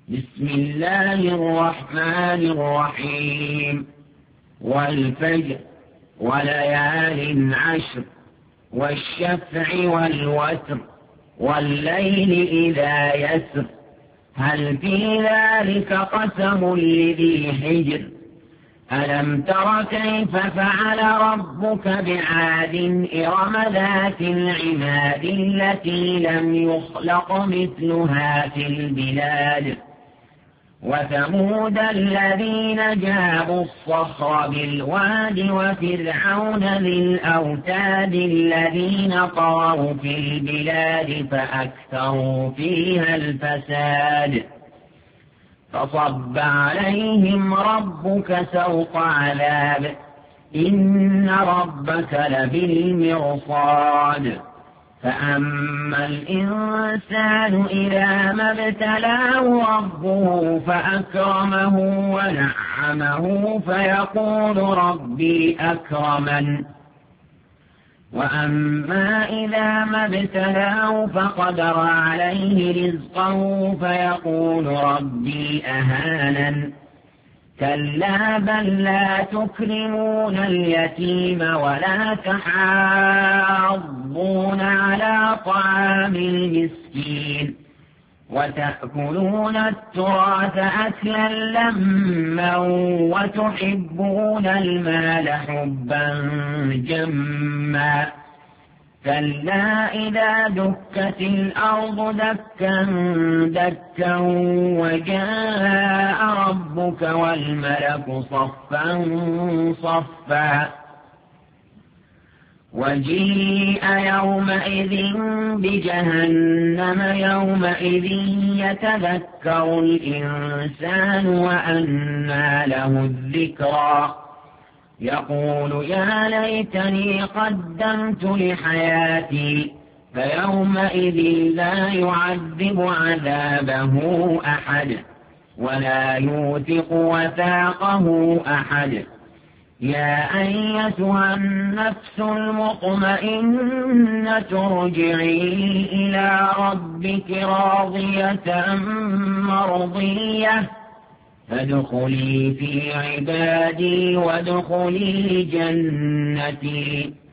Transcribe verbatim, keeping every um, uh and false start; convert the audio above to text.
بسم الله الرحمن الرحيم والفجر وليال عشر والشفع والوتر والليل إذا يسر هل في ذلك قسم لذي حجر ألم تر كيف فعل ربك بعاد إرم ذات العماد التي لم يخلق مثلها في البلاد وثمود الذين جابوا الصخر بالواد وفرعون ذي الأوتاد الذين طغوا في البلاد فأكثروا فيها الفساد فصب عليهم ربك سوط عذاب إن ربك لبالمرصاد فأما الإنسان إذا ما ابتلاه ربه فأكرمه ونعمه فيقول ربي أكرمن وأما إذا ما ابتلاه فقدر عليه رزقه فيقول ربي أهانن كلا بل لا تكرمون اليتيم ولا تحاضون على طعام المسكين وتأكلون التراث أكلا لما وتحبون المال حبا جما كلا إذا دكت الأرض دكا دكا وجاء ربك والملك صفا صفا وجيء يومئذ بجهنم يومئذ يتذكر الإنسان وأنى له الذكرى يقول يا ليتني قدمت لحياتي فيومئذ لا يعذب عذابه أحد ولا يوثق وثاقه أحد يا أيتها النفس المطمئنة ارجعي إلى ربك راضية مرضية فادخلي في عبادي وادخلي جنتي